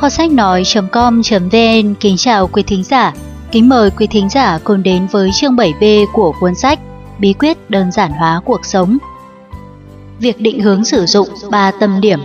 Kho sách nói.com.vn kính chào quý thính giả. Kính mời quý thính giả cùng đến với chương 7B của cuốn sách Bí quyết đơn giản hóa cuộc sống. Việc định hướng sử dụng 3 tâm điểm.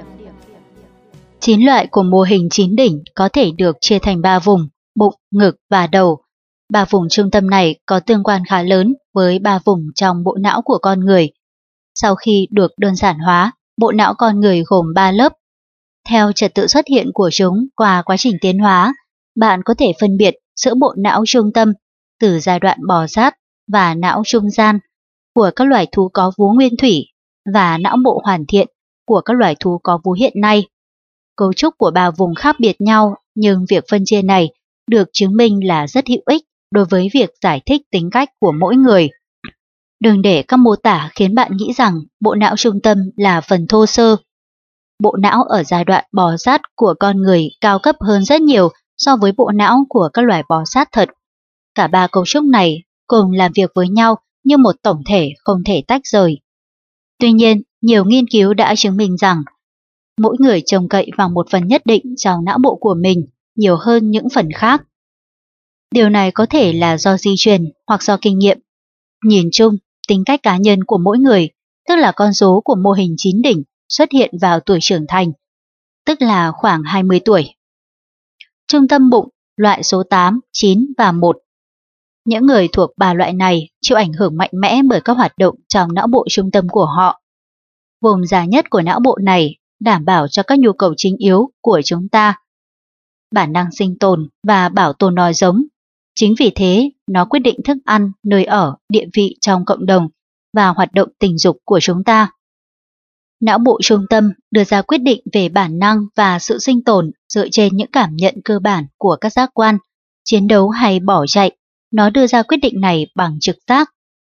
9 loại của mô hình 9 đỉnh có thể được chia thành 3 vùng: bụng, ngực và đầu. 3 vùng trung tâm này có tương quan khá lớn với 3 vùng trong bộ não của con người. Sau khi được đơn giản hóa, bộ não con người gồm 3 lớp. Theo trật tự xuất hiện của chúng qua quá trình tiến hóa, bạn có thể phân biệt giữa bộ não trung tâm từ giai đoạn bò sát và não trung gian của các loài thú có vú nguyên thủy và não bộ hoàn thiện của các loài thú có vú hiện nay. Cấu trúc của 3 vùng khác biệt nhau, nhưng việc phân chia này được chứng minh là rất hữu ích đối với việc giải thích tính cách của mỗi người. Đừng để các mô tả khiến bạn nghĩ rằng bộ não trung tâm là phần thô sơ. Bộ não ở giai đoạn bò sát của con người cao cấp hơn rất nhiều so với bộ não của các loài bò sát thật. Cả 3 cấu trúc này cùng làm việc với nhau như một tổng thể không thể tách rời. Tuy nhiên, nhiều nghiên cứu đã chứng minh rằng mỗi người trông cậy vào một phần nhất định trong não bộ của mình nhiều hơn những phần khác. Điều này có thể là do di truyền hoặc do kinh nghiệm. Nhìn chung, tính cách cá nhân của mỗi người, tức là con số của mô hình 9 đỉnh, xuất hiện vào tuổi trưởng thành, tức là khoảng 20 tuổi. Trung tâm bụng, loại số 8, 9 và 1. Những người thuộc 3 loại này chịu ảnh hưởng mạnh mẽ bởi các hoạt động trong não bộ trung tâm của họ. Vùng dài nhất của não bộ này đảm bảo cho các nhu cầu chính yếu của chúng ta: bản năng sinh tồn và bảo tồn nòi giống. Chính vì thế, nó quyết định thức ăn, nơi ở, địa vị trong cộng đồng và hoạt động tình dục của chúng ta. Não bộ trung tâm đưa ra quyết định về bản năng và sự sinh tồn dựa trên những cảm nhận cơ bản của các giác quan, chiến đấu hay bỏ chạy. Nó đưa ra quyết định này bằng trực giác.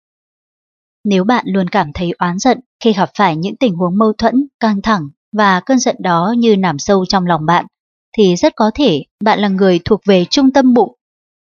Nếu bạn luôn cảm thấy oán giận khi gặp phải những tình huống mâu thuẫn, căng thẳng và cơn giận đó như nằm sâu trong lòng bạn, thì rất có thể bạn là người thuộc về trung tâm bụng.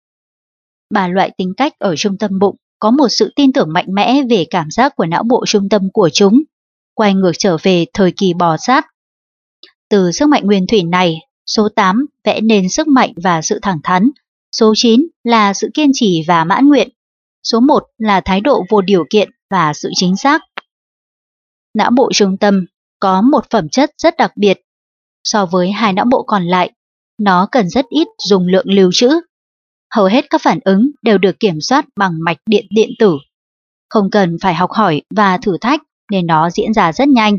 3 loại tính cách ở trung tâm bụng có một sự tin tưởng mạnh mẽ về cảm giác của não bộ trung tâm của chúng, quay ngược trở về thời kỳ bò sát. Từ sức mạnh nguyên thủy này, số 8 vẽ nên sức mạnh và sự thẳng thắn, số 9 là sự kiên trì và mãn nguyện, số 1 là thái độ vô điều kiện và sự chính xác. Não bộ trung tâm có một phẩm chất rất đặc biệt. So với 2 não bộ còn lại, nó cần rất ít dùng lượng lưu trữ. Hầu hết các phản ứng đều được kiểm soát bằng mạch điện điện tử. Không cần phải học hỏi và thử thách nên nó diễn ra rất nhanh.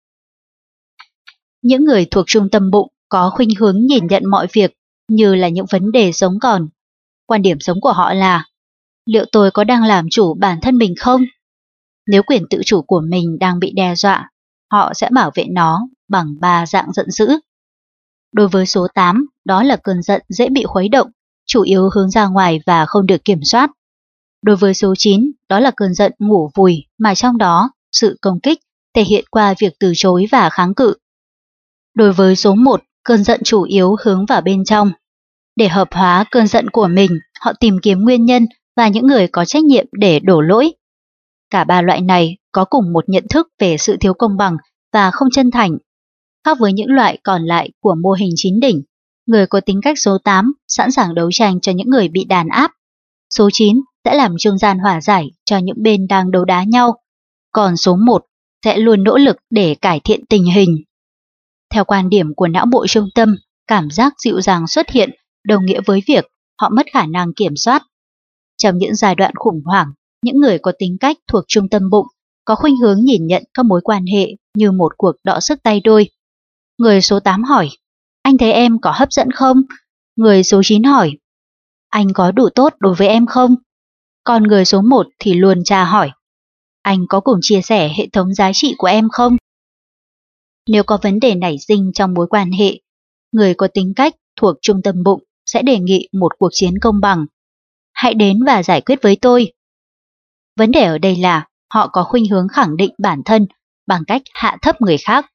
Những người thuộc trung tâm bụng có khuynh hướng nhìn nhận mọi việc như là những vấn đề sống còn. Quan điểm sống của họ là: liệu tôi có đang làm chủ bản thân mình không? Nếu quyền tự chủ của mình đang bị đe dọa, họ sẽ bảo vệ nó bằng 3 dạng giận dữ. Đối với số 8, đó là cơn giận dễ bị khuấy động, chủ yếu hướng ra ngoài và không được kiểm soát. Đối với số 9, đó là cơn giận ngủ vùi, mà trong đó sự công kích thể hiện qua việc từ chối và kháng cự. Đối với số 1, cơn giận chủ yếu hướng vào bên trong. Để hợp hóa cơn giận của mình, họ tìm kiếm nguyên nhân và những người có trách nhiệm để đổ lỗi. Cả 3 loại này có cùng một nhận thức về sự thiếu công bằng và không chân thành. Khác với những loại còn lại của mô hình 9 đỉnh, người có tính cách số 8 sẵn sàng đấu tranh cho những người bị đàn áp. Số 9 sẽ làm trung gian hòa giải cho những bên đang đấu đá nhau, còn số 1 sẽ luôn nỗ lực để cải thiện tình hình. Theo quan điểm của não bộ trung tâm, cảm giác dịu dàng xuất hiện đồng nghĩa với việc họ mất khả năng kiểm soát. Trong những giai đoạn khủng hoảng, những người có tính cách thuộc trung tâm bụng có khuynh hướng nhìn nhận các mối quan hệ như một cuộc đọ sức tay đôi. Người số 8 hỏi: anh thấy em có hấp dẫn không? Người số 9 hỏi: anh có đủ tốt đối với em không? Còn người số 1 thì luôn tra hỏi: anh có cùng chia sẻ hệ thống giá trị của em không? Nếu có vấn đề nảy sinh trong mối quan hệ, người có tính cách thuộc trung tâm bụng sẽ đề nghị một cuộc chiến công bằng. Hãy đến và giải quyết với tôi. Vấn đề ở đây là họ có khuynh hướng khẳng định bản thân bằng cách hạ thấp người khác.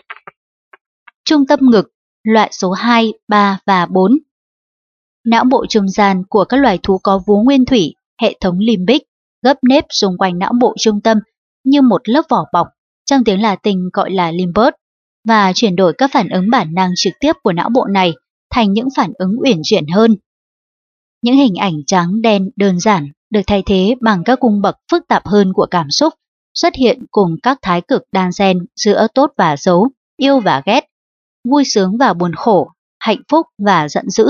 Trung tâm ngực, loại số 2, 3 và 4. Não bộ trung gian của các loài thú có vú nguyên thủy, hệ thống limbic, gấp nếp xung quanh não bộ trung tâm như một lớp vỏ bọc, trong tiếng Latin gọi là limbus. và chuyển đổi các phản ứng bản năng trực tiếp của não bộ này thành những phản ứng uyển chuyển hơn. Những hình ảnh trắng đen đơn giản được thay thế bằng các cung bậc phức tạp hơn của cảm xúc, xuất hiện cùng các thái cực đan xen giữa tốt và xấu, yêu và ghét, vui sướng và buồn khổ, hạnh phúc và giận dữ.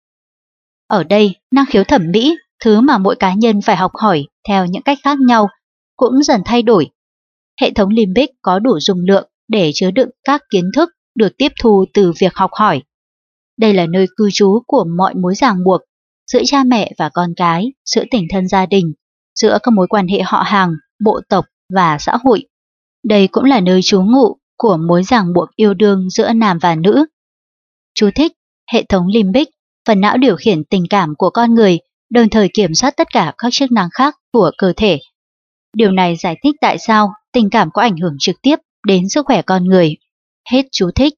Ở đây, năng khiếu thẩm mỹ, thứ mà mỗi cá nhân phải học hỏi theo những cách khác nhau, cũng dần thay đổi. Hệ thống limbic có đủ dung lượng để chứa đựng các kiến thức được tiếp thu từ việc học hỏi. Đây là nơi cư trú của mọi mối ràng buộc giữa cha mẹ và con cái, giữa tình thân gia đình, giữa các mối quan hệ họ hàng, bộ tộc và xã hội. Đây cũng là nơi trú ngụ của mối ràng buộc yêu đương giữa nam và nữ. Chú thích: hệ thống limbic, phần não điều khiển tình cảm của con người, đồng thời kiểm soát tất cả các chức năng khác của cơ thể. Điều này giải thích tại sao tình cảm có ảnh hưởng trực tiếp đến sức khỏe con người. Hết chú thích.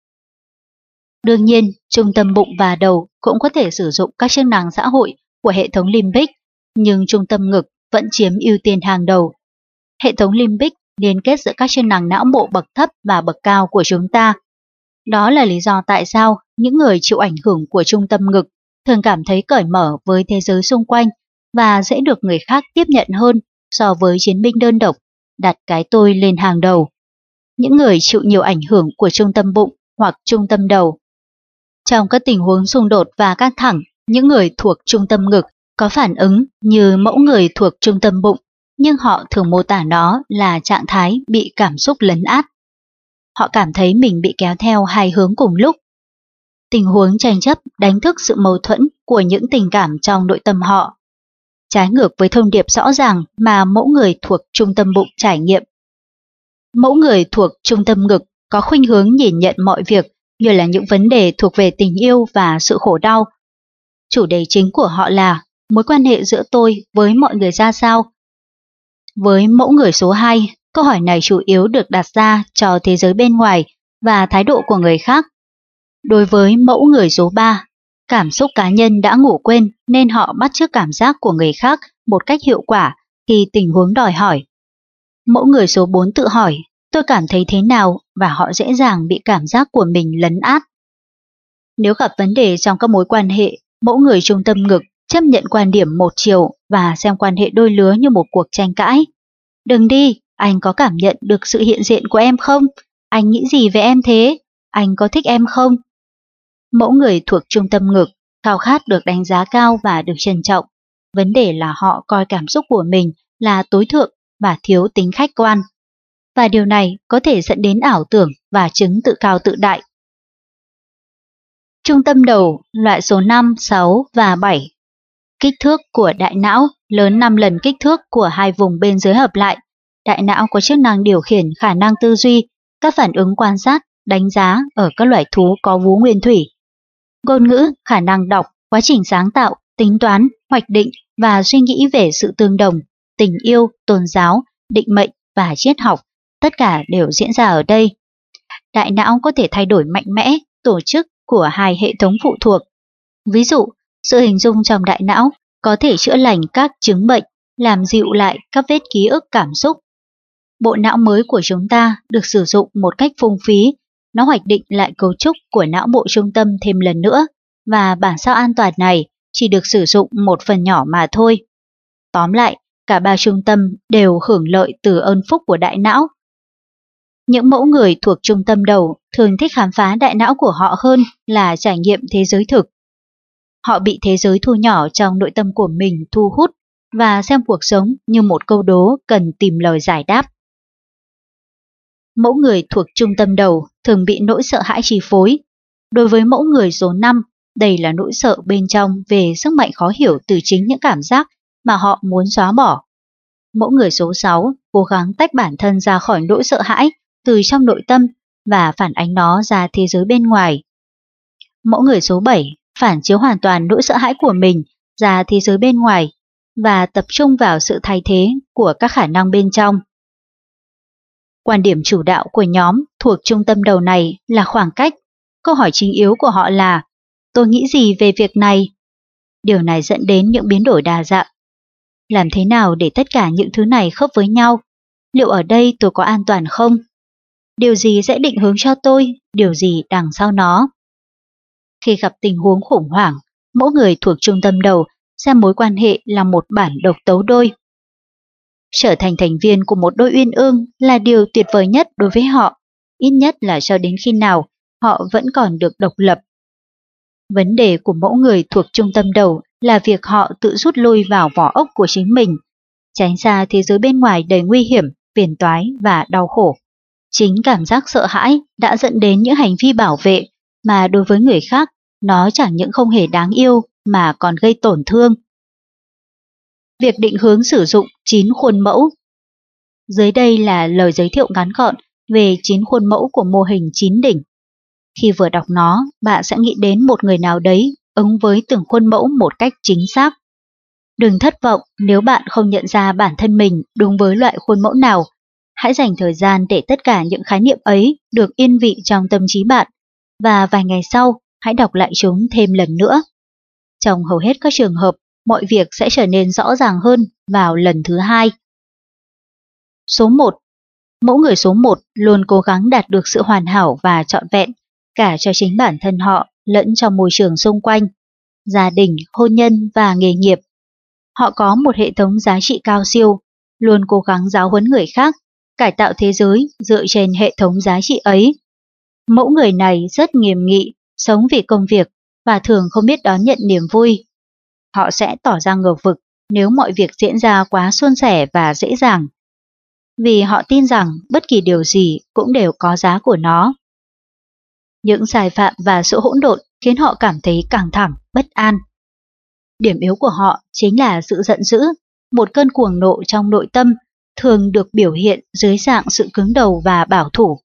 Đương nhiên, trung tâm bụng và đầu cũng có thể sử dụng các chức năng xã hội của hệ thống limbic, nhưng trung tâm ngực vẫn chiếm ưu tiên hàng đầu. Hệ thống limbic liên kết giữa các chức năng não bộ bậc thấp và bậc cao của chúng ta. Đó là lý do tại sao những người chịu ảnh hưởng của trung tâm ngực thường cảm thấy cởi mở với thế giới xung quanh và dễ được người khác tiếp nhận hơn so với chiến binh đơn độc, đặt cái tôi lên hàng đầu. Những người chịu nhiều ảnh hưởng của trung tâm bụng hoặc trung tâm đầu. Trong các tình huống xung đột và căng thẳng, những người thuộc trung tâm ngực có phản ứng như mẫu người thuộc trung tâm bụng, nhưng họ thường mô tả nó là trạng thái bị cảm xúc lấn át. Họ cảm thấy mình bị kéo theo hai hướng cùng lúc. Tình huống tranh chấp đánh thức sự mâu thuẫn của những tình cảm trong nội tâm họ, trái ngược với thông điệp rõ ràng mà mẫu người thuộc trung tâm bụng trải nghiệm. Mẫu người thuộc trung tâm ngực có khuynh hướng nhìn nhận mọi việc như là những vấn đề thuộc về tình yêu và sự khổ đau. Chủ đề chính của họ là mối quan hệ giữa tôi với mọi người ra sao. Với mẫu người số 2, câu hỏi này chủ yếu được đặt ra cho thế giới bên ngoài và thái độ của người khác. Đối với mẫu người số 3, cảm xúc cá nhân đã ngủ quên nên họ bắt chước cảm giác của người khác một cách hiệu quả khi tình huống đòi hỏi. Mẫu người số 4 tự hỏi, tôi cảm thấy thế nào, và họ dễ dàng bị cảm giác của mình lấn át. Nếu gặp vấn đề trong các mối quan hệ, mẫu người trung tâm ngực chấp nhận quan điểm một chiều và xem quan hệ đôi lứa như một cuộc tranh cãi. Đừng đi, anh có cảm nhận được sự hiện diện của em không? Anh nghĩ gì về em thế? Anh có thích em không? Mẫu người thuộc trung tâm ngực khao khát được đánh giá cao và được trân trọng. Vấn đề là họ coi cảm xúc của mình là tối thượng và thiếu tính khách quan. Và điều này có thể dẫn đến ảo tưởng và chứng tự cao tự đại. Trung tâm đầu, loại số 5, 6 và 7. Kích thước của đại não lớn 5 lần kích thước của hai vùng bên dưới hợp lại. Đại não có chức năng điều khiển khả năng tư duy, các phản ứng quan sát, đánh giá ở các loài thú có vú nguyên thủy. Ngôn ngữ, khả năng đọc, quá trình sáng tạo, tính toán, hoạch định và suy nghĩ về sự tương đồng, tình yêu, tôn giáo, định mệnh và triết học, tất cả đều diễn ra ở đây. Đại não có thể thay đổi mạnh mẽ tổ chức của hai hệ thống phụ thuộc. Ví dụ, sự hình dung trong đại não có thể chữa lành các chứng bệnh, làm dịu lại các vết ký ức cảm xúc. Bộ não mới của chúng ta được sử dụng một cách phung phí, nó hoạch định lại cấu trúc của não bộ trung tâm thêm lần nữa, và bản sao an toàn này chỉ được sử dụng một phần nhỏ mà thôi. Tóm lại, cả ba trung tâm đều hưởng lợi từ ơn phúc của đại não. Những mẫu người thuộc trung tâm đầu thường thích khám phá đại não của họ hơn là trải nghiệm thế giới thực. Họ bị thế giới thu nhỏ trong nội tâm của mình thu hút và xem cuộc sống như một câu đố cần tìm lời giải đáp. Mẫu người thuộc trung tâm đầu thường bị nỗi sợ hãi chi phối. Đối với mẫu người số 5, đây là nỗi sợ bên trong về sức mạnh khó hiểu từ chính những cảm giác mà họ muốn xóa bỏ. Mẫu người số 6 cố gắng tách bản thân ra khỏi nỗi sợ hãi từ trong nội tâm và phản ánh nó ra thế giới bên ngoài. Mẫu người số 7 phản chiếu hoàn toàn nỗi sợ hãi của mình ra thế giới bên ngoài và tập trung vào sự thay thế của các khả năng bên trong. Quan điểm chủ đạo của nhóm thuộc trung tâm đầu này là khoảng cách. Câu hỏi chính yếu của họ là, tôi nghĩ gì về việc này? Điều này dẫn đến những biến đổi đa dạng. Làm thế nào để tất cả những thứ này khớp với nhau? Liệu ở đây tôi có an toàn không? điều gì sẽ định hướng cho tôi, điều gì đằng sau nó. Khi gặp tình huống khủng hoảng, mỗi người thuộc trung tâm đầu xem mối quan hệ là một bản độc tấu đôi. Trở thành thành viên của một đôi uyên ương là điều tuyệt vời nhất đối với họ, ít nhất là cho đến khi nào họ vẫn còn được độc lập. Vấn đề của mỗi người thuộc trung tâm đầu là việc họ tự rút lui vào vỏ ốc của chính mình, tránh xa thế giới bên ngoài đầy nguy hiểm, phiền toái và đau khổ. Chính cảm giác sợ hãi đã dẫn đến những hành vi bảo vệ mà đối với người khác nó chẳng những không hề đáng yêu mà còn gây tổn thương. Việc định hướng sử dụng 9 khuôn mẫu. Dưới đây là lời giới thiệu ngắn gọn về 9 khuôn mẫu của mô hình 9 đỉnh. Khi vừa đọc nó, bạn sẽ nghĩ đến một người nào đấy ứng với từng khuôn mẫu một cách chính xác. Đừng thất vọng nếu bạn không nhận ra bản thân mình đúng với loại khuôn mẫu nào. Hãy dành thời gian để tất cả những khái niệm ấy được yên vị trong tâm trí bạn, và vài ngày sau, hãy đọc lại chúng thêm lần nữa. Trong hầu hết các trường hợp, mọi việc sẽ trở nên rõ ràng hơn vào lần thứ 2. Số 1. Mẫu người số 1 luôn cố gắng đạt được sự hoàn hảo và trọn vẹn, cả cho chính bản thân họ lẫn trong môi trường xung quanh, gia đình, hôn nhân và nghề nghiệp. Họ có một hệ thống giá trị cao siêu, luôn cố gắng giáo huấn người khác, cải tạo thế giới dựa trên hệ thống giá trị ấy. Mẫu người này rất nghiêm nghị, sống vì công việc và thường không biết đón nhận niềm vui. Họ sẽ tỏ ra ngờ vực nếu mọi việc diễn ra quá suôn sẻ và dễ dàng, vì họ tin rằng bất kỳ điều gì cũng đều có giá của nó. Những sai phạm và sự hỗn độn khiến họ cảm thấy căng thẳng, bất an. Điểm yếu của họ chính là sự giận dữ, một cơn cuồng nộ trong nội tâm, thường được biểu hiện dưới dạng sự cứng đầu và bảo thủ.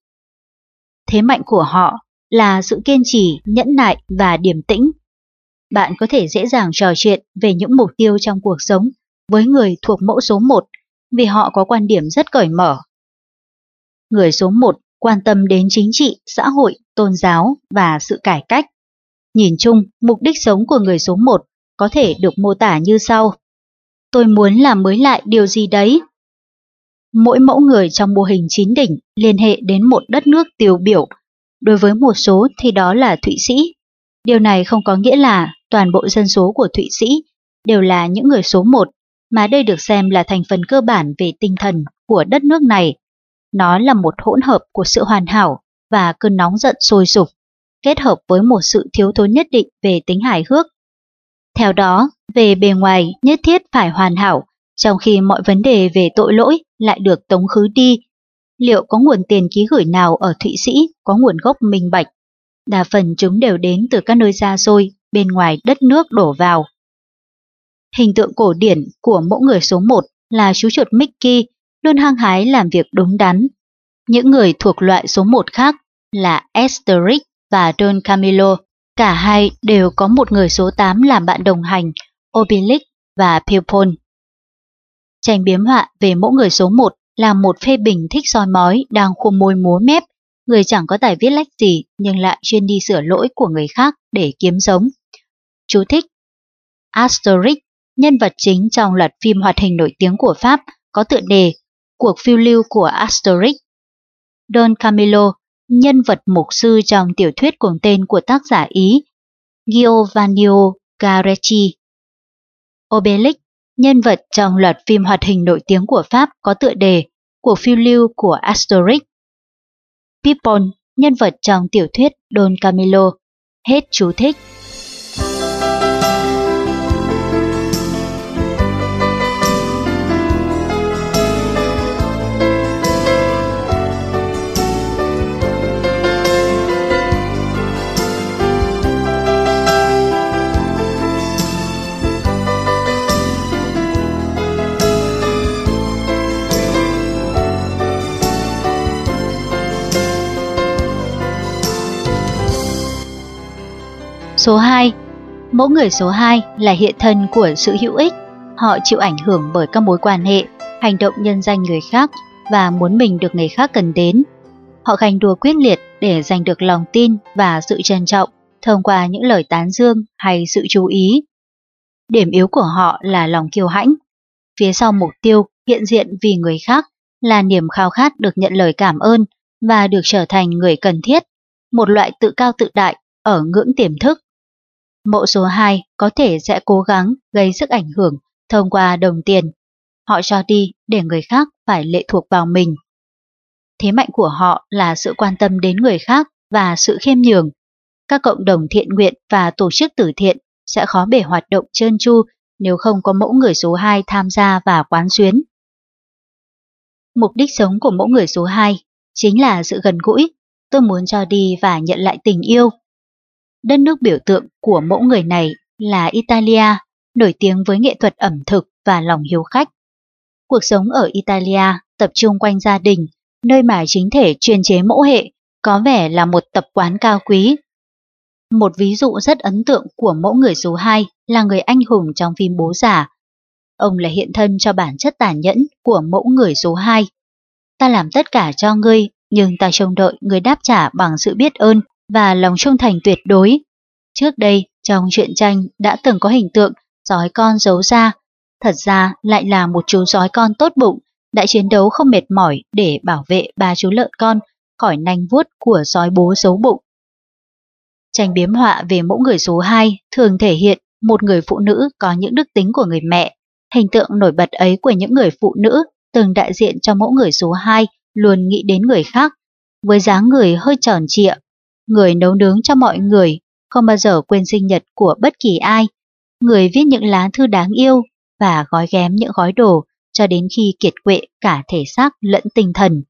Thế mạnh của họ là sự kiên trì, nhẫn nại và điềm tĩnh. Bạn có thể dễ dàng trò chuyện về những mục tiêu trong cuộc sống với người thuộc mẫu số 1 vì họ có quan điểm rất cởi mở. Người số 1 quan tâm đến chính trị, xã hội, tôn giáo và sự cải cách. Nhìn chung, mục đích sống của người số 1 có thể được mô tả như sau. Tôi muốn làm mới lại điều gì đấy. Mỗi mẫu người trong mô hình 9 đỉnh liên hệ đến một đất nước tiêu biểu. Đối với một số thì đó là Thụy Sĩ. Điều này không có nghĩa là toàn bộ dân số của Thụy Sĩ đều là những người số 1, mà đây được xem là thành phần cơ bản về tinh thần của đất nước này. Nó là một hỗn hợp của sự hoàn hảo và cơn nóng giận sôi sục, kết hợp với một sự thiếu thốn nhất định về tính hài hước. Theo đó, về bề ngoài nhất thiết phải hoàn hảo, trong khi mọi vấn đề về tội lỗi lại được tống khứ đi. Liệu có nguồn tiền ký gửi nào ở Thụy Sĩ có nguồn gốc minh bạch? Đa phần chúng đều đến từ các nơi xa xôi bên ngoài đất nước đổ vào. Hình tượng cổ điển của mẫu người số 1 là chú chuột Mickey, luôn hăng hái làm việc đúng đắn. Những người thuộc loại số 1 khác là Asterix và Don Camillo, cả hai đều có một người số 8 làm bạn đồng hành, Obelix và Peupon. Tranh biếm họa về mẫu người số 1 là một phê bình thích soi mói đang khum môi múa mép, người chẳng có tài viết lách gì nhưng lại chuyên đi sửa lỗi của người khác để kiếm sống. Chú thích: Asterix, nhân vật chính trong loạt phim hoạt hình nổi tiếng của Pháp có tựa đề Cuộc phiêu lưu của Asterix. Don Camillo, nhân vật mục sư trong tiểu thuyết cùng tên của tác giả Ý Giovanni Carecci. Obelix, nhân vật trong loạt phim hoạt hình nổi tiếng của Pháp có tựa đề Cuộc phiêu lưu của Asterix. Peupon, nhân vật trong tiểu thuyết Don Camillo. Hết chú thích. Số 2. Mẫu người số 2 là hiện thân của sự hữu ích. Họ chịu ảnh hưởng bởi các mối quan hệ, hành động nhân danh người khác và muốn mình được người khác cần đến. Họ ganh đua quyết liệt để giành được lòng tin và sự trân trọng thông qua những lời tán dương hay sự chú ý. Điểm yếu của họ là lòng kiêu hãnh. Phía sau mục tiêu hiện diện vì người khác là niềm khao khát được nhận lời cảm ơn và được trở thành người cần thiết, một loại tự cao tự đại ở ngưỡng tiềm thức. Mẫu số 2 có thể sẽ cố gắng gây sức ảnh hưởng thông qua đồng tiền. Họ cho đi để người khác phải lệ thuộc vào mình. Thế mạnh của họ là sự quan tâm đến người khác và sự khiêm nhường. Các cộng đồng thiện nguyện và tổ chức từ thiện sẽ khó bề hoạt động trơn tru nếu không có mẫu người số 2 tham gia và quán xuyến. Mục đích sống của mẫu người số 2 chính là sự gần gũi. Tôi muốn cho đi và nhận lại tình yêu. Đất nước biểu tượng của mẫu người này là Italia, nổi tiếng với nghệ thuật ẩm thực và lòng hiếu khách. Cuộc sống ở Italia tập trung quanh gia đình, nơi mà chính thể chuyên chế mẫu hệ có vẻ là một tập quán cao quý. Một ví dụ rất ấn tượng của mẫu người số 2 là người anh hùng trong phim Bố Già. Ông là hiện thân cho bản chất tàn nhẫn của mẫu người số 2. Ta làm tất cả cho ngươi, nhưng ta trông đợi ngươi đáp trả bằng sự biết ơn và lòng trung thành tuyệt đối. Trước đây, trong truyện tranh đã từng có hình tượng sói con giấu ra, thật ra lại là một chú sói con tốt bụng, đã chiến đấu không mệt mỏi để bảo vệ ba chú lợn con khỏi nanh vuốt của sói bố xấu bụng. Tranh biếm họa về mẫu người số 2 thường thể hiện một người phụ nữ có những đức tính của người mẹ. Hình tượng nổi bật ấy của những người phụ nữ từng đại diện cho mẫu người số 2 luôn nghĩ đến người khác, với dáng người hơi tròn trịa, người nấu nướng cho mọi người, không bao giờ quên sinh nhật của bất kỳ ai, người viết những lá thư đáng yêu và gói ghém những gói đồ cho đến khi kiệt quệ cả thể xác lẫn tinh thần.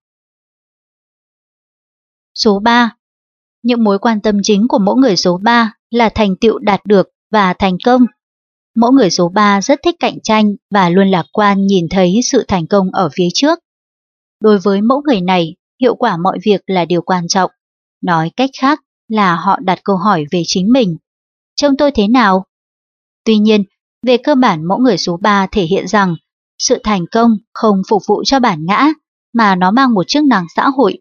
Số 3. Những mối quan tâm chính của mẫu người số 3 là thành tựu đạt được và thành công. Mẫu người số 3 rất thích cạnh tranh và luôn lạc quan nhìn thấy sự thành công ở phía trước. Đối với mẫu người này, hiệu quả mọi việc là điều quan trọng. Nói cách khác là họ đặt câu hỏi về chính mình. Trông tôi thế nào? Tuy nhiên, về cơ bản mẫu người số 3 thể hiện rằng sự thành công không phục vụ cho bản ngã, mà nó mang một chức năng xã hội.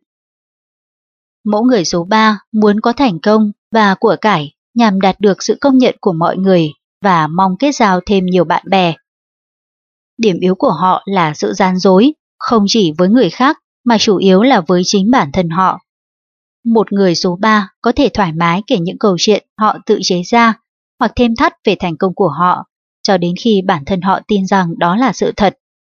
Mẫu người số 3 muốn có thành công và của cải nhằm đạt được sự công nhận của mọi người và mong kết giao thêm nhiều bạn bè. Điểm yếu của họ là sự gian dối, không chỉ với người khác mà chủ yếu là với chính bản thân họ. Một người số 3 có thể thoải mái kể những câu chuyện họ tự chế ra hoặc thêm thắt về thành công của họ, cho đến khi bản thân họ tin rằng đó là sự thật.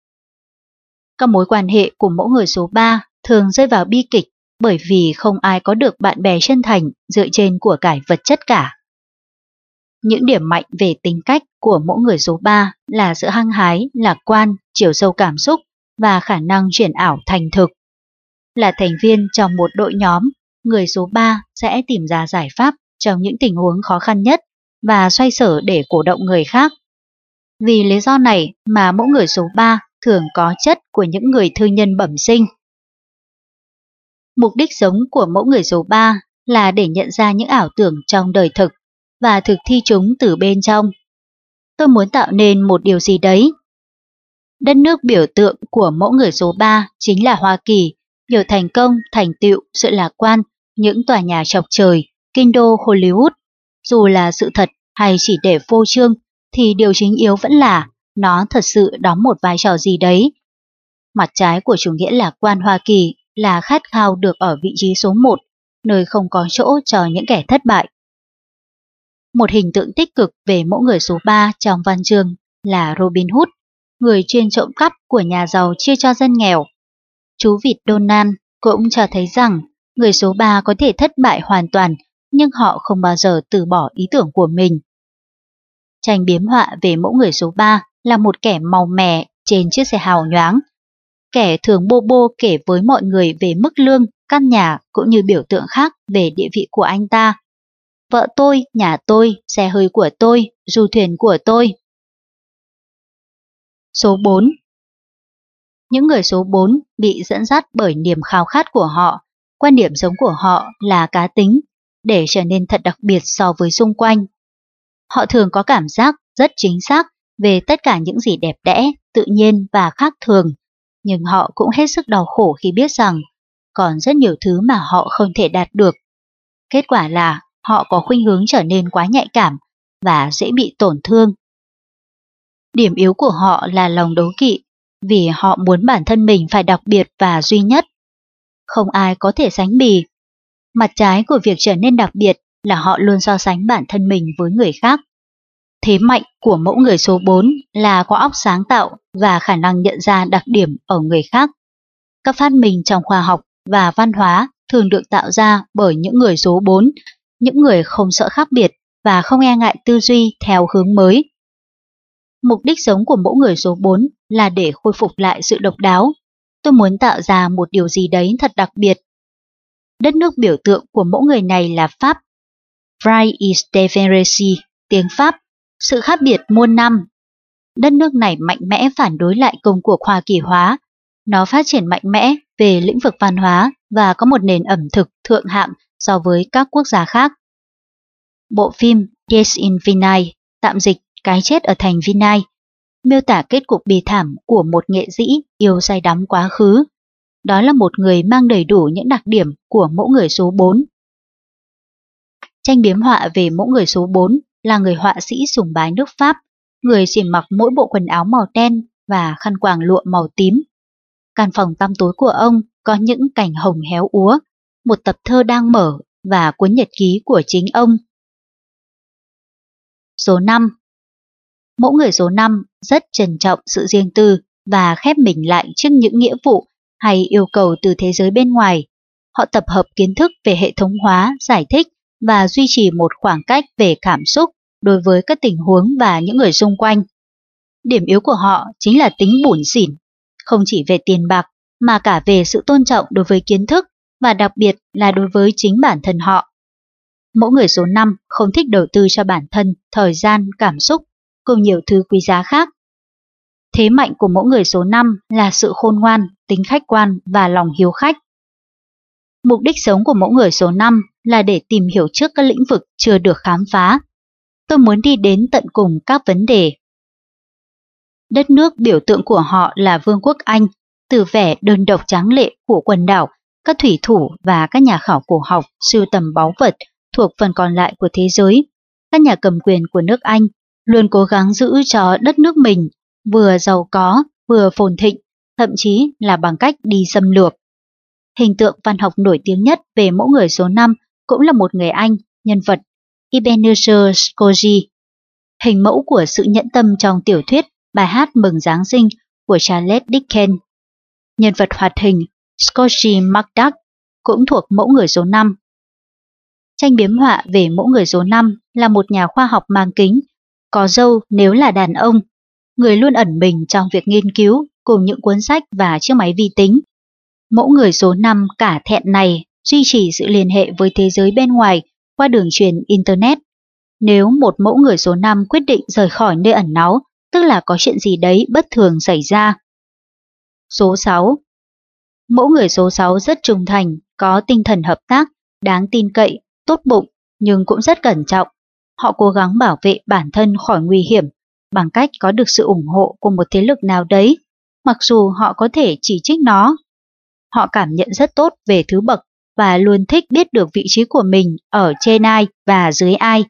Các mối quan hệ của mẫu người số 3 thường rơi vào bi kịch bởi vì không ai có được bạn bè chân thành dựa trên của cải vật chất cả. Những điểm mạnh về tính cách của mẫu người số 3 là sự hăng hái, lạc quan, chiều sâu cảm xúc và khả năng chuyển ảo thành thực. Là thành viên trong một đội nhóm, người số 3 sẽ tìm ra giải pháp trong những tình huống khó khăn nhất và xoay sở để cổ động người khác. Vì lý do này mà mẫu người số 3 thường có chất của những người thương nhân bẩm sinh. Mục đích sống của mẫu người số 3 là để nhận ra những ảo tưởng trong đời thực và thực thi chúng từ bên trong. Tôi muốn tạo nên một điều gì đấy. Đất nước biểu tượng của mẫu người số 3 chính là Hoa Kỳ, nhiều thành công, thành tựu, sự lạc quan, những tòa nhà chọc trời, kinh đô Hollywood. Dù là sự thật hay chỉ để phô trương, thì điều chính yếu vẫn là nó thật sự đóng một vai trò gì đấy. Mặt trái của chủ nghĩa lạc quan Hoa Kỳ là khát khao được ở vị trí số 1, nơi không có chỗ cho những kẻ thất bại. Một hình tượng tích cực về mẫu người số 3 trong văn chương là Robin Hood, người chuyên trộm cắp của nhà giàu chia cho dân nghèo. Chú vịt Donald cũng cho thấy rằng người số 3 có thể thất bại hoàn toàn, nhưng họ không bao giờ từ bỏ ý tưởng của mình. Tranh biếm họa về mẫu người số 3 là một kẻ màu mè trên chiếc xe hào nhoáng. Kẻ thường bô bô kể với mọi người về mức lương, căn nhà cũng như biểu tượng khác về địa vị của anh ta. Vợ tôi, nhà tôi, xe hơi của tôi, du thuyền của tôi. Số 4. Những người số 4 bị dẫn dắt bởi niềm khao khát của họ, quan điểm sống của họ là cá tính, để trở nên thật đặc biệt so với xung quanh. Họ thường có cảm giác rất chính xác về tất cả những gì đẹp đẽ, tự nhiên và khác thường, nhưng họ cũng hết sức đau khổ khi biết rằng còn rất nhiều thứ mà họ không thể đạt được. Kết quả là họ có khuynh hướng trở nên quá nhạy cảm và dễ bị tổn thương. Điểm yếu của họ là lòng đố kỵ, vì họ muốn bản thân mình phải đặc biệt và duy nhất. không ai có thể sánh bì. Mặt trái của việc trở nên đặc biệt là họ luôn so sánh bản thân mình với người khác. Thế mạnh của mẫu người số 4 là có óc sáng tạo và khả năng nhận ra đặc điểm ở người khác. Các phát minh trong khoa học và văn hóa thường được tạo ra bởi những người số 4, những người không sợ khác biệt và không e ngại tư duy theo hướng mới. Mục đích sống của mẫu người số 4 là để khôi phục lại sự độc đáo. Tôi muốn tạo ra một điều gì đấy thật đặc biệt. Đất nước biểu tượng của mẫu người này là Pháp. Vrai is différenci, tiếng Pháp, sự khác biệt muôn năm. Đất nước này mạnh mẽ phản đối lại công cuộc Hoa Kỳ hóa. Nó phát triển mạnh mẽ về lĩnh vực văn hóa và có một nền ẩm thực thượng hạng so với các quốc gia khác. Bộ phim Yes in Vinay, tạm dịch Cái chết ở thành Vinay, miêu tả kết cục bi thảm của một nghệ sĩ yêu say đắm quá khứ. Đó là một người mang đầy đủ những đặc điểm của mẫu người số 4. Tranh biếm họa về mẫu người số 4 là người họa sĩ sùng bái nước Pháp, người chỉ mặc mỗi bộ quần áo màu đen và khăn quàng lụa màu tím. Căn phòng tăm tối của ông có những cành hồng héo úa, một tập thơ đang mở và cuốn nhật ký của chính ông. Số 5. Mẫu người số 5 rất trân trọng sự riêng tư và khép mình lại trước những nghĩa vụ hay yêu cầu từ thế giới bên ngoài. Họ tập hợp kiến thức về hệ thống hóa, giải thích và duy trì một khoảng cách về cảm xúc đối với các tình huống và những người xung quanh. Điểm yếu của họ chính là tính bủn xỉn, không chỉ về tiền bạc mà cả về sự tôn trọng đối với kiến thức và đặc biệt là đối với chính bản thân họ. Mẫu người số 5 không thích đầu tư cho bản thân, thời gian, cảm xúc cùng nhiều thứ quý giá khác. Thế mạnh của mẫu người số 5 là sự khôn ngoan, tính khách quan và lòng hiếu khách. Mục đích sống của mẫu người số 5 là để tìm hiểu trước các lĩnh vực chưa được khám phá. Tôi muốn đi đến tận cùng các vấn đề. Đất nước biểu tượng của họ là Vương quốc Anh, từ vẻ đơn độc tráng lệ của quần đảo, các thủy thủ và các nhà khảo cổ học sưu tầm báu vật thuộc phần còn lại của thế giới. Các nhà cầm quyền của nước Anh luôn cố gắng giữ cho đất nước mình vừa giàu có, vừa phồn thịnh, thậm chí là bằng cách đi xâm lược. Hình tượng văn học nổi tiếng nhất về mẫu người số 5 cũng là một người Anh, nhân vật Ebenezer Scrooge, hình mẫu của sự nhẫn tâm trong tiểu thuyết Bài hát mừng Giáng sinh của Charles Dickens. Nhân vật hoạt hình Scrooge McDuck cũng thuộc mẫu người số 5. Tranh biếm họa về mẫu người số 5 là một nhà khoa học mang kính, có râu nếu là đàn ông, người luôn ẩn mình trong việc nghiên cứu cùng những cuốn sách và chiếc máy vi tính. Mẫu người số 5 cả thẹn này duy trì sự liên hệ với thế giới bên ngoài qua đường truyền Internet. Nếu một mẫu người số 5 quyết định rời khỏi nơi ẩn náu, tức là có chuyện gì đấy bất thường xảy ra. Số 6. Mẫu người số 6 rất trung thành, có tinh thần hợp tác, đáng tin cậy, tốt bụng, nhưng cũng rất cẩn trọng. Họ cố gắng bảo vệ bản thân khỏi nguy hiểm bằng cách có được sự ủng hộ của một thế lực nào đấy, mặc dù họ có thể chỉ trích nó. Họ cảm nhận rất tốt về thứ bậc và luôn thích biết được vị trí của mình ở trên ai và dưới ai.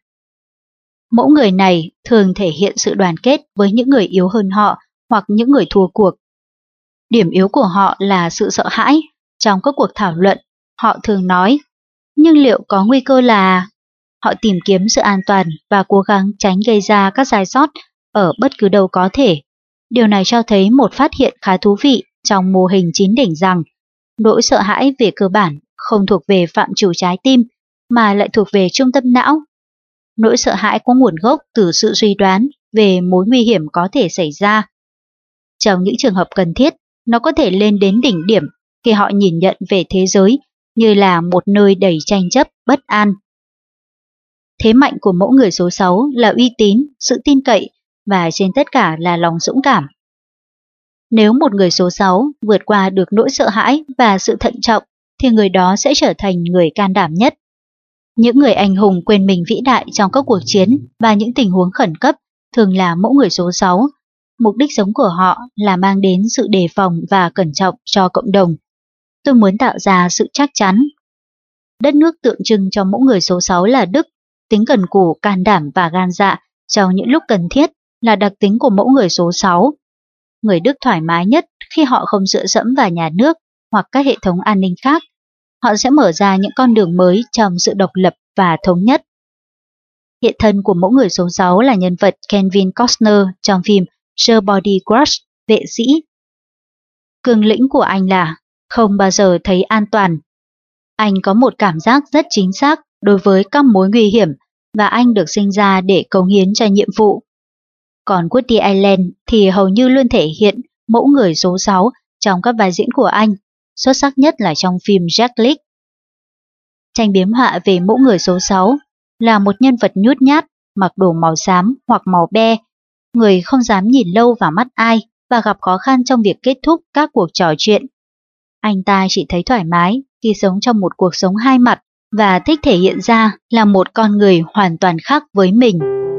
Mẫu người này thường thể hiện sự đoàn kết với những người yếu hơn họ hoặc những người thua cuộc. Điểm yếu của họ là sự sợ hãi. Trong các cuộc thảo luận, họ thường nói, nhưng liệu có nguy cơ là... Họ tìm kiếm sự an toàn và cố gắng tránh gây ra các sai sót ở bất cứ đâu có thể. Điều này cho thấy một phát hiện khá thú vị trong mô hình 9 đỉnh rằng nỗi sợ hãi về cơ bản không thuộc về phạm trù trái tim mà lại thuộc về trung tâm não. Nỗi sợ hãi có nguồn gốc từ sự suy đoán về mối nguy hiểm có thể xảy ra. Trong những trường hợp cần thiết, nó có thể lên đến đỉnh điểm khi họ nhìn nhận về thế giới như là một nơi đầy tranh chấp, bất an. Thế mạnh của mẫu người số 6 là uy tín, sự tin cậy và trên tất cả là lòng dũng cảm. Nếu một người số 6 vượt qua được nỗi sợ hãi và sự thận trọng thì người đó sẽ trở thành người can đảm nhất. Những người anh hùng quên mình vĩ đại trong các cuộc chiến và những tình huống khẩn cấp thường là mẫu người số 6. Mục đích sống của họ là mang đến sự đề phòng và cẩn trọng cho cộng đồng. Tôi muốn tạo ra sự chắc chắn. Đất nước tượng trưng cho mẫu người số 6 là Đức. Tính cần cù, can đảm và gan dạ trong những lúc cần thiết là đặc tính của mẫu người số 6. Người Đức thoải mái nhất khi họ không dựa dẫm vào nhà nước hoặc các hệ thống an ninh khác họ sẽ mở ra những con đường mới trong sự độc lập và thống nhất. Hiện thân của mẫu người số 6 là nhân vật Kevin Costner trong phim The Bodyguard, vệ sĩ. Cương lĩnh của anh là không bao giờ thấy an toàn. Anh có một cảm giác rất chính xác đối với các mối nguy hiểm và anh được sinh ra để cống hiến cho nhiệm vụ. Còn Woody Allen thì hầu như luôn thể hiện mẫu người số 6 trong các vai diễn của anh, xuất sắc nhất là trong phim Jack Leach. Tranh biếm họa về mẫu người số 6 là một nhân vật nhút nhát, mặc đồ màu xám hoặc màu be, người không dám nhìn lâu vào mắt ai và gặp khó khăn trong việc kết thúc các cuộc trò chuyện. Anh ta chỉ thấy thoải mái khi sống trong một cuộc sống hai mặt và thích thể hiện ra là một con người hoàn toàn khác với mình.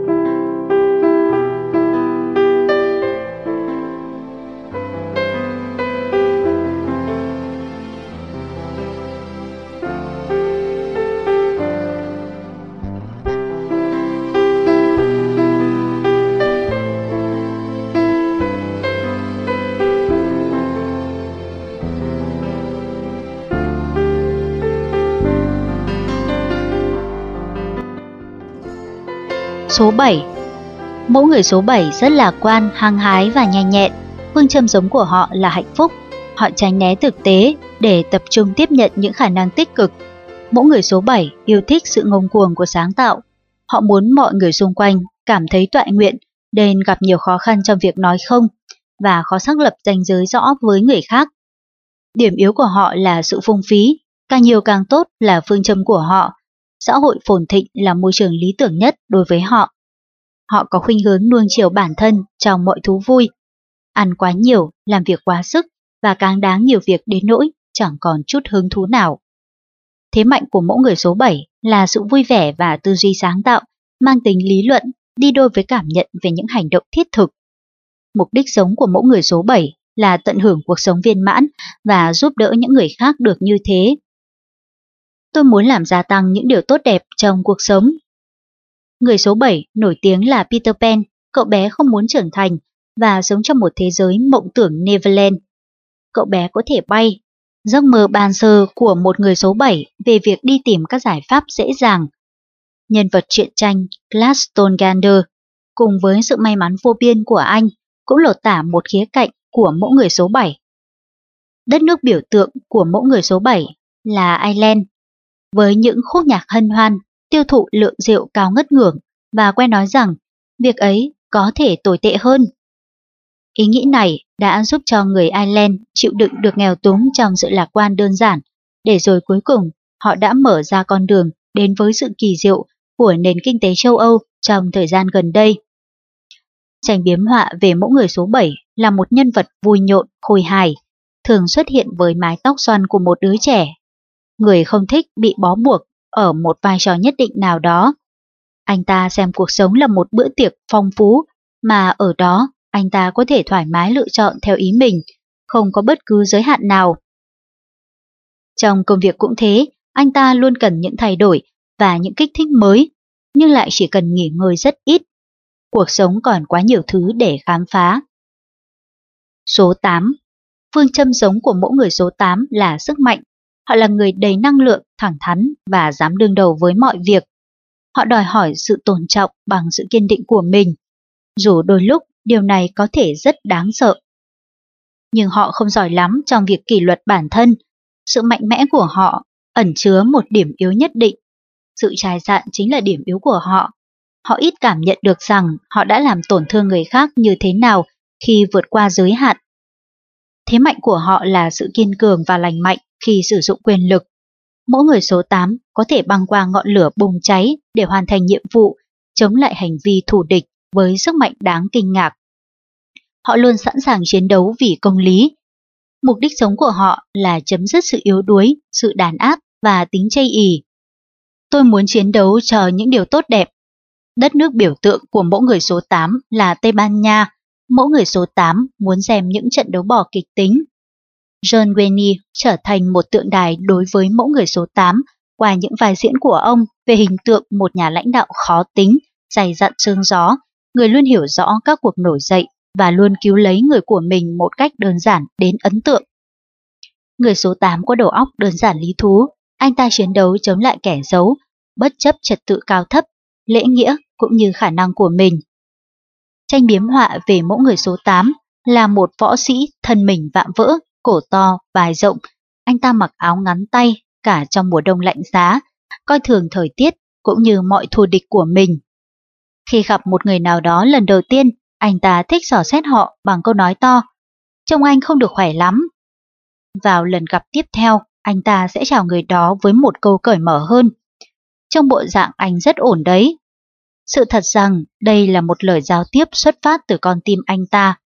Số 7. Mẫu người số 7 rất lạc quan, hăng hái và nhanh nhẹn. Phương châm sống của họ là hạnh phúc. Họ tránh né thực tế để tập trung tiếp nhận những khả năng tích cực. Mẫu người số 7 yêu thích sự ngông cuồng của sáng tạo. Họ muốn mọi người xung quanh cảm thấy toại nguyện nên gặp nhiều khó khăn trong việc nói không và khó xác lập ranh giới rõ với người khác. Điểm yếu của họ là sự phung phí, càng nhiều càng tốt là phương châm của họ. Xã hội phồn thịnh là môi trường lý tưởng nhất đối với họ. Họ có khuynh hướng nuông chiều bản thân trong mọi thú vui. Ăn quá nhiều, làm việc quá sức và càng đáng nhiều việc đến nỗi chẳng còn chút hứng thú nào. Thế mạnh của mẫu người số 7 là sự vui vẻ và tư duy sáng tạo, mang tính lý luận, đi đôi với cảm nhận về những hành động thiết thực. Mục đích sống của mẫu người số 7 là tận hưởng cuộc sống viên mãn và giúp đỡ những người khác được như thế. Tôi muốn làm gia tăng những điều tốt đẹp trong cuộc sống. Người số 7 nổi tiếng là Peter Pan, cậu bé không muốn trưởng thành và sống trong một thế giới mộng tưởng Neverland. Cậu bé có thể bay, giấc mơ ban sơ của một người số 7 về việc đi tìm các giải pháp dễ dàng. Nhân vật truyện tranh Gladstone Gander cùng với sự may mắn vô biên của anh cũng lột tả một khía cạnh của mẫu người số 7. Đất nước biểu tượng của mẫu người số 7 là Ireland, với những khúc nhạc hân hoan, tiêu thụ lượng rượu cao ngất ngưởng và quen nói rằng việc ấy có thể tồi tệ hơn. Ý nghĩ này đã giúp cho người Ireland chịu đựng được nghèo túng trong sự lạc quan đơn giản, để rồi cuối cùng họ đã mở ra con đường đến với sự kỳ diệu của nền kinh tế châu Âu trong thời gian gần đây. Tranh biếm họa về mẫu người số 7 là một nhân vật vui nhộn, khôi hài, thường xuất hiện với mái tóc xoăn của một đứa trẻ. Người không thích bị bó buộc ở một vai trò nhất định nào đó. Anh ta xem cuộc sống là một bữa tiệc phong phú mà ở đó anh ta có thể thoải mái lựa chọn theo ý mình, không có bất cứ giới hạn nào. Trong công việc cũng thế, anh ta luôn cần những thay đổi và những kích thích mới, nhưng lại chỉ cần nghỉ ngơi rất ít. Cuộc sống còn quá nhiều thứ để khám phá. Số 8. Phương châm sống của mẫu người số 8 là sức mạnh. Họ là người đầy năng lượng, thẳng thắn và dám đương đầu với mọi việc. Họ đòi hỏi sự tôn trọng bằng sự kiên định của mình, dù đôi lúc điều này có thể rất đáng sợ. Nhưng họ không giỏi lắm trong việc kỷ luật bản thân. Sự mạnh mẽ của họ ẩn chứa một điểm yếu nhất định. Sự chai sạn chính là điểm yếu của họ. Họ ít cảm nhận được rằng họ đã làm tổn thương người khác như thế nào khi vượt qua giới hạn. Thế mạnh của họ là sự kiên cường và lành mạnh khi sử dụng quyền lực. Mỗi người số 8 có thể băng qua ngọn lửa bùng cháy để hoàn thành nhiệm vụ, chống lại hành vi thù địch với sức mạnh đáng kinh ngạc. Họ luôn sẵn sàng chiến đấu vì công lý. Mục đích sống của họ là chấm dứt sự yếu đuối, sự đàn áp và tính chây ỳ. Tôi muốn chiến đấu cho những điều tốt đẹp. Đất nước biểu tượng của mẫu người số 8 là Tây Ban Nha. Mẫu người số 8 muốn xem những trận đấu bò kịch tính. John Wayne trở thành một tượng đài đối với mẫu người số 8 qua những vai diễn của ông về hình tượng một nhà lãnh đạo khó tính, dày dặn sương gió, người luôn hiểu rõ các cuộc nổi dậy và luôn cứu lấy người của mình một cách đơn giản đến ấn tượng. Người số 8 có đầu óc đơn giản lý thú, Anh ta chiến đấu chống lại kẻ xấu, bất chấp trật tự cao thấp, lễ nghĩa cũng như khả năng của mình. Tranh biếm họa về mẫu người số 8 là một võ sĩ thân mình vạm vỡ, cổ to, vai rộng. Anh ta mặc áo ngắn tay cả trong mùa đông lạnh giá, coi thường thời tiết cũng như mọi thù địch của mình. Khi gặp một người nào đó lần đầu tiên, anh ta thích dò xét họ bằng câu nói to: "Trông anh không được khỏe lắm." Vào lần gặp tiếp theo, anh ta sẽ chào người đó với một câu cởi mở hơn: "Trong bộ dạng anh rất ổn đấy." Sự thật rằng đây là một lời giao tiếp xuất phát từ con tim anh ta.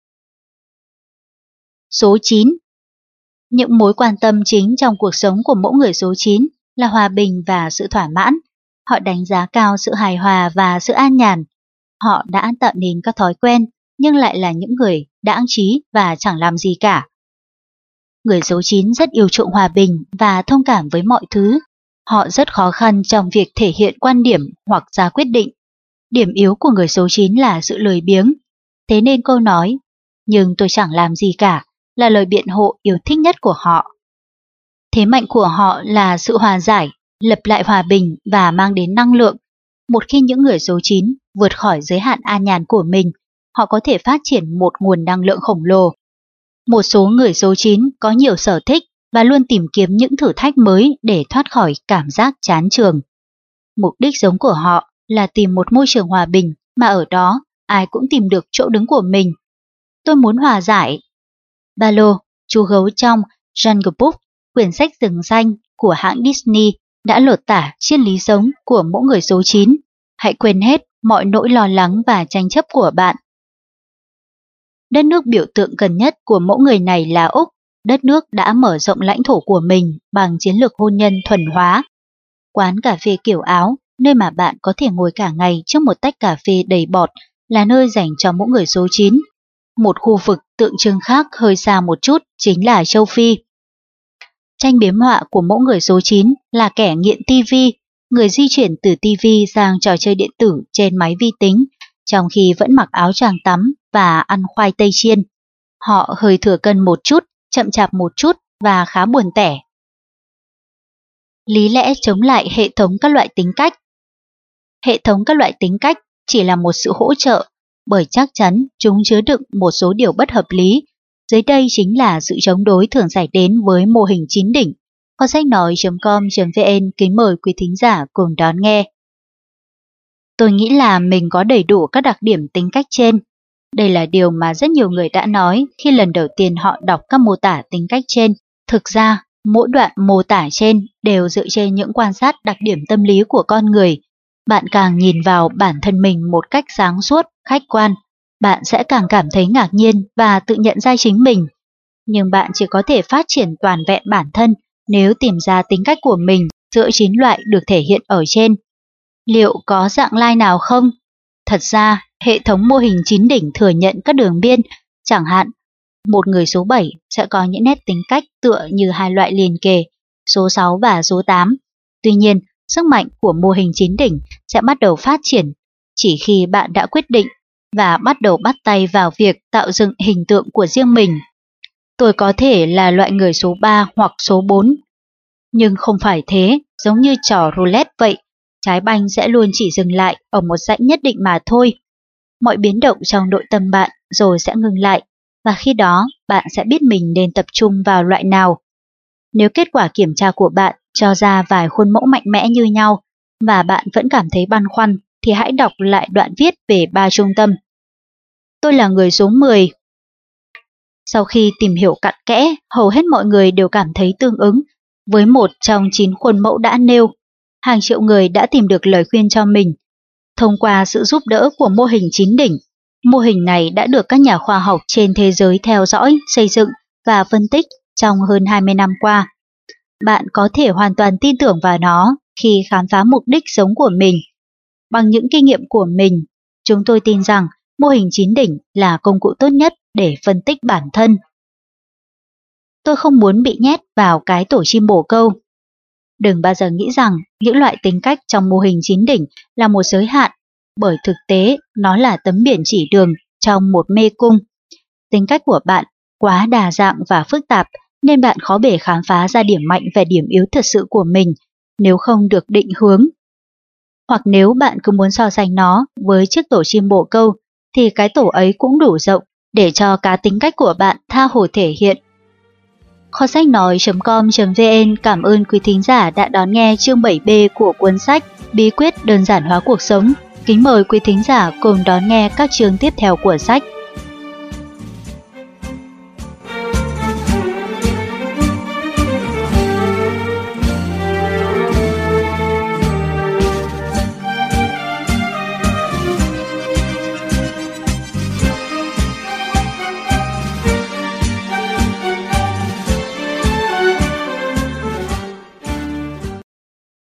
Số 9. Những mối quan tâm chính trong cuộc sống của mẫu người số 9 là hòa bình và sự thỏa mãn. Họ đánh giá cao sự hài hòa và sự an nhàn. Họ đã tạo nên các thói quen, nhưng lại là những người đãng trí và chẳng làm gì cả. Người số 9 rất yêu chuộng hòa bình và thông cảm với mọi thứ. Họ rất khó khăn trong việc thể hiện quan điểm hoặc ra quyết định. Điểm yếu của người số 9 là sự lười biếng. Thế nên câu nói "nhưng tôi chẳng làm gì cả" là lời biện hộ yêu thích nhất của họ. Thế mạnh của họ là sự hòa giải, lập lại hòa bình và mang đến năng lượng. Một khi những người số 9 vượt khỏi giới hạn an nhàn của mình, họ có thể phát triển một nguồn năng lượng khổng lồ. Một số người số 9 có nhiều sở thích và luôn tìm kiếm những thử thách mới để thoát khỏi cảm giác chán chường. Mục đích sống của họ là tìm một môi trường hòa bình mà ở đó ai cũng tìm được chỗ đứng của mình. Tôi muốn hòa giải. Ba lô, chú gấu trong Jungle Book, quyển sách rừng xanh của hãng Disney đã lột tả triết lý sống của mỗi người số 9. Hãy quên hết mọi nỗi lo lắng và tranh chấp của bạn. Đất nước biểu tượng gần nhất của mỗi người này là Úc. Đất nước đã mở rộng lãnh thổ của mình bằng chiến lược hôn nhân thuần hóa. Quán cà phê kiểu Áo, nơi mà bạn có thể ngồi cả ngày trước một tách cà phê đầy bọt, là nơi dành cho mỗi người số 9. Một khu vực tượng trưng khác hơi xa một chút chính là châu Phi. Tranh biếm họa của mỗi người số 9 là kẻ nghiện TV, người di chuyển từ TV sang trò chơi điện tử trên máy vi tính, trong khi vẫn mặc áo choàng tắm và ăn khoai tây chiên. Họ hơi thừa cân một chút, chậm chạp một chút và khá buồn tẻ. Lý lẽ chống lại hệ thống các loại tính cách. Hệ thống các loại tính cách chỉ là một sự hỗ trợ, bởi chắc chắn chúng chứa đựng một số điều bất hợp lý. Dưới đây chính là sự chống đối thường xảy đến với mô hình 9 đỉnh. Kho sách nói.com.vn kính mời quý thính giả cùng đón nghe. Tôi nghĩ là mình có đầy đủ các đặc điểm tính cách trên. Đây là điều mà rất nhiều người đã nói khi lần đầu tiên họ đọc các mô tả tính cách trên. Thực ra, mỗi đoạn mô tả trên đều dựa trên những quan sát đặc điểm tâm lý của con người. Bạn càng nhìn vào bản thân mình một cách sáng suốt, khách quan, bạn sẽ càng cảm thấy ngạc nhiên và tự nhận ra chính mình. Nhưng bạn chỉ có thể phát triển toàn vẹn bản thân nếu tìm ra tính cách của mình giữa 9 loại được thể hiện ở trên. Liệu có dạng lai nào không? Thật ra, hệ thống mô hình 9 đỉnh thừa nhận các đường biên, chẳng hạn, một người số 7 sẽ có những nét tính cách tựa như hai loại liền kề, số 6 và số 8. Tuy nhiên, sức mạnh của mô hình 9 đỉnh sẽ bắt đầu phát triển chỉ khi bạn đã quyết định và bắt đầu bắt tay vào việc tạo dựng hình tượng của riêng mình. Tôi có thể là loại người số 3 hoặc số 4, nhưng không phải thế, giống như trò roulette vậy, trái banh sẽ luôn chỉ dừng lại ở một dãy nhất định mà thôi. Mọi biến động trong nội tâm bạn rồi sẽ ngừng lại, và khi đó bạn sẽ biết mình nên tập trung vào loại nào. Nếu kết quả kiểm tra của bạn cho ra vài khuôn mẫu mạnh mẽ như nhau và bạn vẫn cảm thấy băn khoăn, thì hãy đọc lại đoạn viết về 3 trung tâm. Tôi là người số 10. Sau khi tìm hiểu cặn kẽ, hầu hết mọi người đều cảm thấy tương ứng với một trong 9 khuôn mẫu đã nêu. Hàng triệu người đã tìm được lời khuyên cho mình. Thông qua sự giúp đỡ của mô hình 9 đỉnh, mô hình này đã được các nhà khoa học trên thế giới theo dõi, xây dựng và phân tích trong hơn 20 năm qua. Bạn có thể hoàn toàn tin tưởng vào nó khi khám phá mục đích sống của mình. Bằng những kinh nghiệm của mình, chúng tôi tin rằng mô hình 9 đỉnh là công cụ tốt nhất để phân tích bản thân. Tôi không muốn bị nhét vào cái tổ chim bồ câu. Đừng bao giờ nghĩ rằng những loại tính cách trong mô hình 9 đỉnh là một giới hạn, bởi thực tế nó là tấm biển chỉ đường trong một mê cung. Tính cách của bạn quá đa dạng và phức tạp, nên bạn khó bề khám phá ra điểm mạnh và điểm yếu thật sự của mình nếu không được định hướng. Hoặc nếu bạn cứ muốn so sánh nó với chiếc tổ chim bồ câu, thì cái tổ ấy cũng đủ rộng để cho cá tính cách của bạn tha hồ thể hiện. Kho sách nói.com.vn cảm ơn quý thính giả đã đón nghe chương 7B của cuốn sách Bí quyết đơn giản hóa cuộc sống. Kính mời quý thính giả cùng đón nghe các chương tiếp theo của sách.